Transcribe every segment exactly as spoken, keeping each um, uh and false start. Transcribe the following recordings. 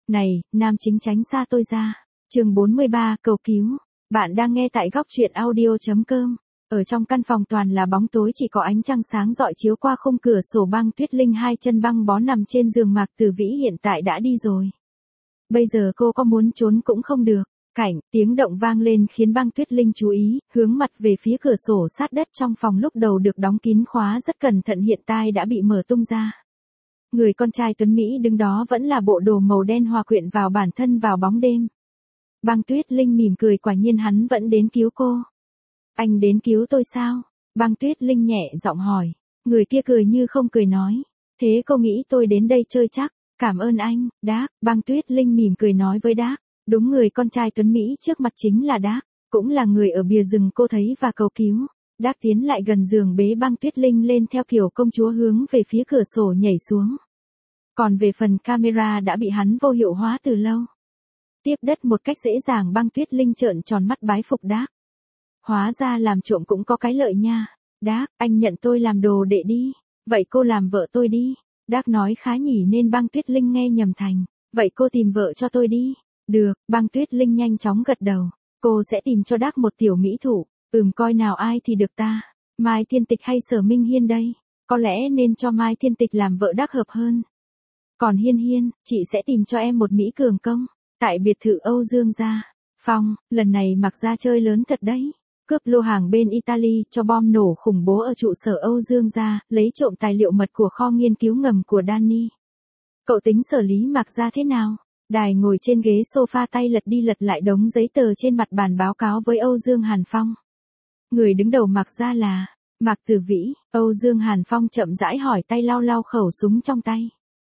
Này, nam chính tránh xa tôi ra. Chương bốn mươi ba, cầu cứu. Bạn đang nghe tại góc truyện audio chấm com. Ở trong căn phòng toàn là bóng tối, chỉ có ánh trăng sáng rọi chiếu qua khung cửa sổ. Băng Tuyết Linh hai chân băng bó nằm trên giường. Mạc Tử Vĩ hiện tại đã đi rồi. Bây giờ cô có muốn trốn cũng không được. Cảnh, tiếng động vang lên khiến Băng Tuyết Linh chú ý, hướng mặt về phía cửa sổ sát đất trong phòng lúc đầu được đóng kín khóa rất cẩn thận hiện tại đã bị mở tung ra. Người con trai tuấn Mỹ đứng đó vẫn là bộ đồ màu đen hòa quyện vào bản thân vào bóng đêm. Băng Tuyết Linh mỉm cười, quả nhiên hắn vẫn đến cứu cô. Anh đến cứu tôi sao? Băng Tuyết Linh nhẹ giọng hỏi. Người kia cười như không cười nói. Thế cô nghĩ tôi đến đây chơi chắc? Cảm ơn anh, Đác. Băng Tuyết Linh mỉm cười nói với Đác. Đúng, người con trai tuấn Mỹ trước mặt chính là Đác, cũng là người ở bìa rừng cô thấy và cầu cứu. Đác tiến lại gần giường bế Băng Tuyết Linh lên theo kiểu công chúa hướng về phía cửa sổ nhảy xuống. Còn về phần camera đã bị hắn vô hiệu hóa từ lâu. Tiếp đất một cách dễ dàng. Băng Tuyết Linh trợn tròn mắt bái phục Đác. Hóa ra làm trộm cũng có cái lợi nha. Đác, anh nhận tôi làm đồ đệ đi. Vậy cô làm vợ tôi đi. Đác nói khá nhỉ nên Băng Tuyết Linh nghe nhầm thành. Vậy cô tìm vợ cho tôi đi. Được, Băng Tuyết Linh nhanh chóng gật đầu. Cô sẽ tìm cho Đác một tiểu mỹ thủ. Ừm, coi nào ai thì được ta. Mai Thiên Tịch hay Sở Minh Hiên đây? Có lẽ nên cho Mai Thiên Tịch làm vợ Đác hợp hơn. Còn Hiên Hiên, chị sẽ tìm cho em một Mỹ cường công. Tại biệt thự Âu Dương gia. Phong, lần này Mạc gia chơi lớn thật đấy. Cướp lô hàng bên Italy, cho bom nổ khủng bố ở trụ sở Âu Dương gia, lấy trộm tài liệu mật của kho nghiên cứu ngầm của Danny. Cậu tính xử lý Mạc gia thế nào? Đài ngồi trên ghế sofa tay lật đi lật lại đống giấy tờ trên mặt bàn báo cáo với Âu Dương Hàn Phong. Người đứng đầu Mạc gia là Mạc Tử Vĩ. Âu Dương Hàn Phong chậm rãi hỏi, tay lau lau khẩu súng trong tay.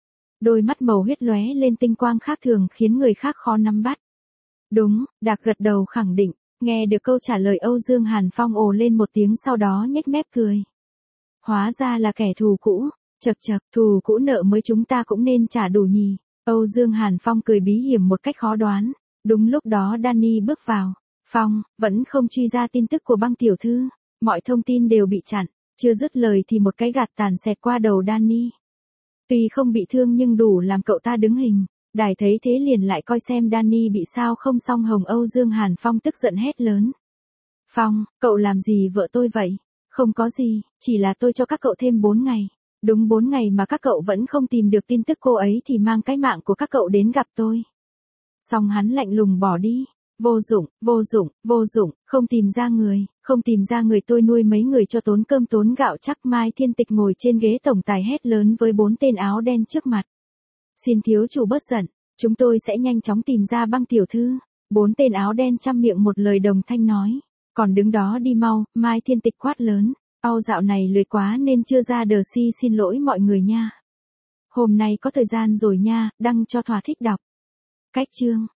Đôi mắt màu huyết lóe lên tinh quang khác thường khiến người khác khó nắm bắt. Đúng, Đạc gật đầu khẳng định. Nghe được câu trả lời Âu Dương Hàn Phong ồ lên một tiếng, sau đó nhếch mép cười. Hóa ra là kẻ thù cũ. Chậc chậc, thù cũ nợ mới chúng ta cũng nên trả đủ nhỉ. Âu Dương Hàn Phong cười bí hiểm một cách khó đoán. Đúng lúc đó Danny bước vào. Phong, vẫn không truy ra tin tức của Băng tiểu thư. Mọi thông tin đều bị chặn. Chưa dứt lời thì một cái gạt tàn xẹt qua đầu Danny. Tuy không bị thương nhưng đủ làm cậu ta đứng hình. Đài thấy thế liền lại coi xem Danny bị sao không xong. Hồng Âu Dương Hàn Phong tức giận hét lớn. Phong, cậu làm gì vợ tôi vậy? Không có gì, chỉ là tôi cho các cậu thêm bốn ngày. Đúng bốn ngày mà các cậu vẫn không tìm được tin tức cô ấy thì mang cái mạng của các cậu đến gặp tôi. Xong hắn lạnh lùng bỏ đi. Vô dụng, vô dụng, vô dụng, không tìm ra người, không tìm ra người tôi nuôi mấy người cho tốn cơm tốn gạo chắc. Mai Thiên Tịch ngồi trên ghế tổng tài hét lớn với bốn tên áo đen trước mặt. Xin thiếu chủ bớt giận, chúng tôi sẽ nhanh chóng tìm ra Băng tiểu thư. Bốn tên áo đen chăm miệng một lời đồng thanh nói. Còn đứng đó đi mau, Mai Thiên Tịch quát lớn. Âu dạo này lười quá nên chưa ra đờ si, xin lỗi mọi người nha. Hôm nay có thời gian rồi nha, đăng cho thỏa thích đọc. Cách chương.